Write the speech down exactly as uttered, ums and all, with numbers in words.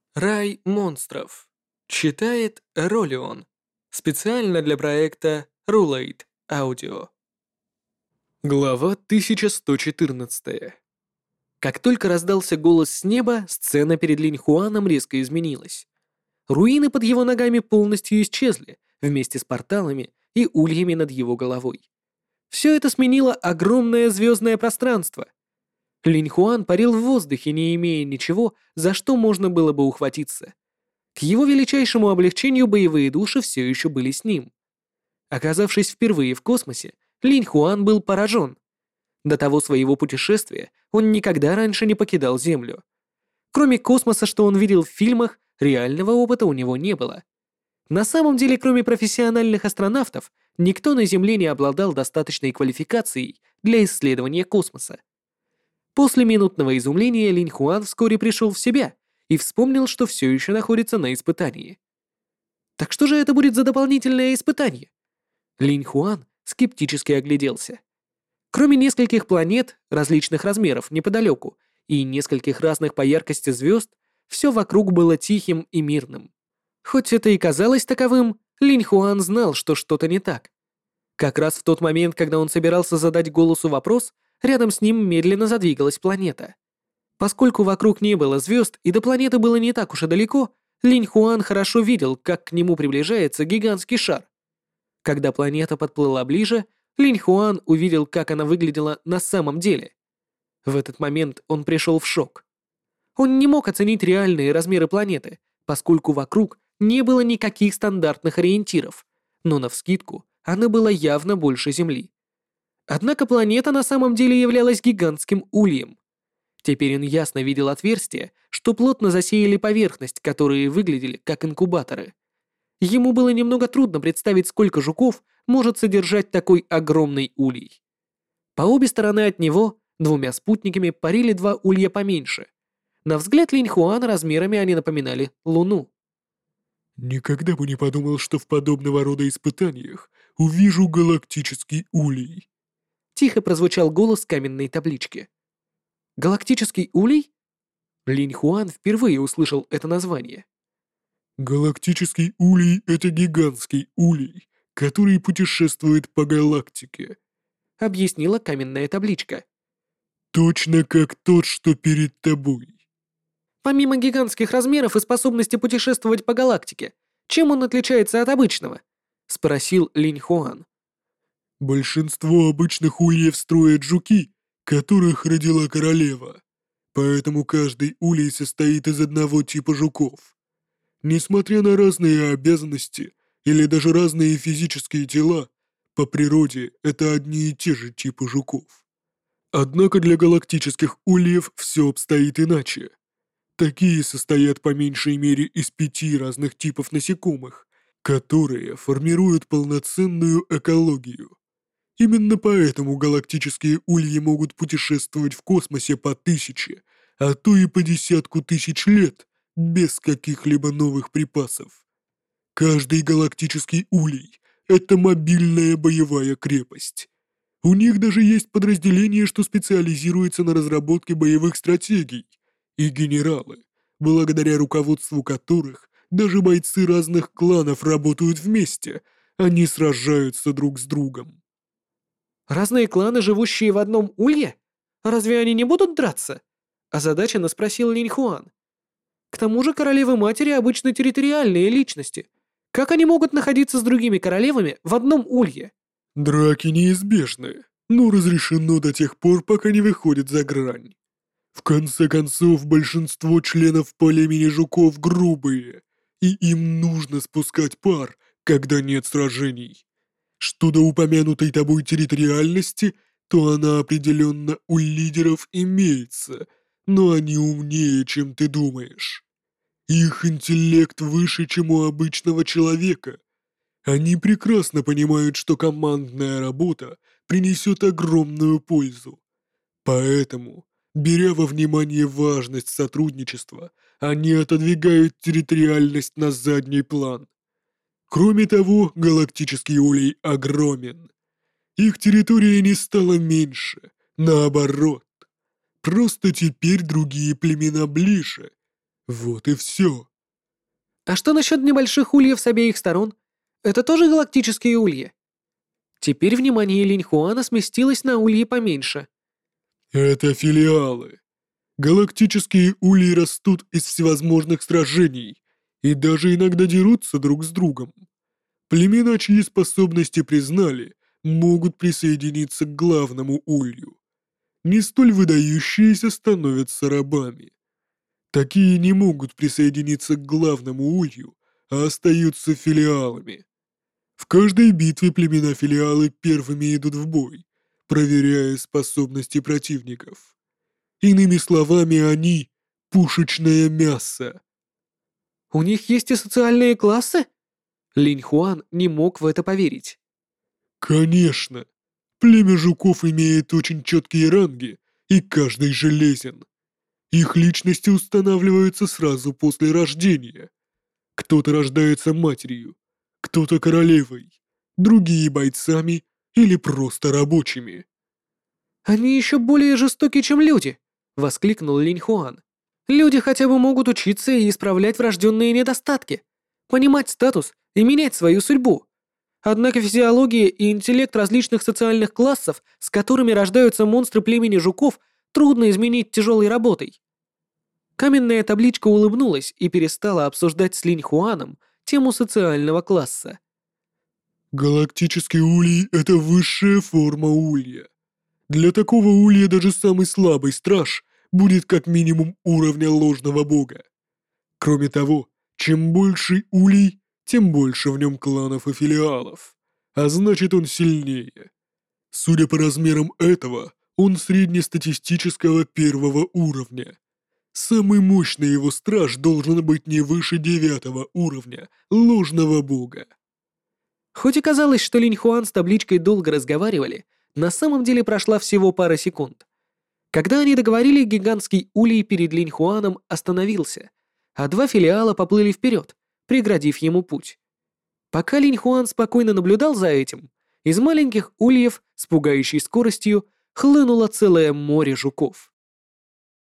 Рай монстров. Читает Ролион. Специально для проекта Rulate Audio. Глава тысяча сто четырнадцать. Как только раздался голос с неба, сцена перед Линьхуаном резко изменилась. Руины под его ногами полностью исчезли, вместе с порталами и ульями над его головой. Все это сменило огромное звездное пространство. Линьхуан парил в воздухе, не имея ничего, за что можно было бы ухватиться. К его величайшему облегчению боевые души все еще были с ним. Оказавшись впервые в космосе, Линь Хуан был поражен. До того своего путешествия он никогда раньше не покидал Землю. Кроме космоса, что он видел в фильмах, реального опыта у него не было. На самом деле, кроме профессиональных астронавтов, никто на Земле не обладал достаточной квалификацией для исследования космоса. После минутного изумления Линь Хуан вскоре пришел в себя и вспомнил, что все еще находится на испытании. Так что же это будет за дополнительное испытание? Линь Хуан скептически огляделся. Кроме нескольких планет различных размеров неподалеку и нескольких разных по яркости звезд, все вокруг было тихим и мирным. Хоть это и казалось таковым, Линь Хуан знал, что что-то не так. Как раз в тот момент, когда он собирался задать голосу вопрос, рядом с ним медленно задвигалась планета. Поскольку вокруг не было звезд и до планеты было не так уж и далеко, Линь Хуан хорошо видел, как к нему приближается гигантский шар. Когда планета подплыла ближе, Линь Хуан увидел, как она выглядела на самом деле. В этот момент он пришел в шок. Он не мог оценить реальные размеры планеты, поскольку вокруг не было никаких стандартных ориентиров, но навскидку она была явно больше Земли. Однако планета на самом деле являлась гигантским ульем. Теперь он ясно видел отверстия, что плотно засеяли поверхность, которые выглядели как инкубаторы. Ему было немного трудно представить, сколько жуков может содержать такой огромный улей. По обе стороны от него двумя спутниками парили два улья поменьше. На взгляд Линь Хуана размерами они напоминали Луну. Никогда бы не подумал, что в подобного рода испытаниях увижу галактический улей. Тихо прозвучал голос каменной таблички. Галактический улей? Линь Хуан впервые услышал это название. Галактический улей — это гигантский улей, который путешествует по галактике. Объяснила каменная табличка. Точно как тот, что перед тобой. Помимо гигантских размеров и способности путешествовать по галактике, чем он отличается от обычного? Спросил Линь Хуан. Большинство обычных ульев строят жуки, которых родила королева. Поэтому каждый улей состоит из одного типа жуков. Несмотря на разные обязанности или даже разные физические тела, по природе это одни и те же типы жуков. Однако для галактических ульев все обстоит иначе. Такие состоят по меньшей мере из пяти разных типов насекомых, которые формируют полноценную экологию. Именно поэтому галактические ульи могут путешествовать в космосе по тысяче, а то и по десятку тысяч лет, без каких-либо новых припасов. Каждый галактический улей — это мобильная боевая крепость. У них даже есть подразделение, что специализируется на разработке боевых стратегий, и генералы, благодаря руководству которых даже бойцы разных кланов работают вместе, они сражаются друг с другом. Разные кланы, живущие в одном улье? Разве они не будут драться? Озадаченно спросил Линь Хуан. К тому же королевы-матери обычно территориальные личности. Как они могут находиться с другими королевами в одном улье? Драки неизбежны, но разрешено до тех пор, пока не выходит за грань. В конце концов, большинство членов племени жуков грубые, и им нужно спускать пар, когда нет сражений. Что до упомянутой тобой территориальности, то она определенно у лидеров имеется, но они умнее, чем ты думаешь. Их интеллект выше, чем у обычного человека. Они прекрасно понимают, что командная работа принесет огромную пользу. Поэтому, беря во внимание важность сотрудничества, они отодвигают территориальность на задний план. Кроме того, галактический улей огромен. Их территория не стала меньше, наоборот. Просто теперь другие племена ближе. Вот и все. А что насчет небольших ульев с обеих сторон? Это тоже галактические ульи? Теперь внимание Линьхуана сместилось на ульи поменьше. Это филиалы. Галактические ульи растут из всевозможных сражений и даже иногда дерутся друг с другом. Племена, чьи способности признали, могут присоединиться к главному улью. Не столь выдающиеся становятся рабами. Такие не могут присоединиться к главному улью, а остаются филиалами. В каждой битве племена-филиалы первыми идут в бой, проверяя способности противников. Иными словами, они — пушечное мясо. У них есть и социальные классы? Линьхуан не мог в это поверить. Конечно. Племя жуков имеет очень четкие ранги, и каждый железен. Их личности устанавливаются сразу после рождения. Кто-то рождается матерью, кто-то королевой, другие бойцами или просто рабочими. Они еще более жестоки, чем люди, воскликнул Линьхуан. Люди хотя бы могут учиться и исправлять врожденные недостатки, понимать статус и менять свою судьбу. Однако физиология и интеллект различных социальных классов, с которыми рождаются монстры племени жуков, трудно изменить тяжелой работой. Каменная табличка улыбнулась и перестала обсуждать с Линьхуаном тему социального класса. Галактический улей — это высшая форма улья. Для такого улья даже самый слабый страж будет как минимум уровня ложного бога. Кроме того, чем больше улей, тем больше в нем кланов и филиалов, а значит он сильнее. Судя по размерам этого, он среднестатистического первого уровня. Самый мощный его страж должен быть не выше девятого уровня ложного бога. Хоть и казалось, что Линьхуан с табличкой долго разговаривали, на самом деле прошла всего пара секунд. Когда они договорили, гигантский улей перед Линьхуаном остановился, а два филиала поплыли вперед, преградив ему путь. Пока Линьхуан спокойно наблюдал за этим, из маленьких ульев с пугающей скоростью хлынуло целое море жуков.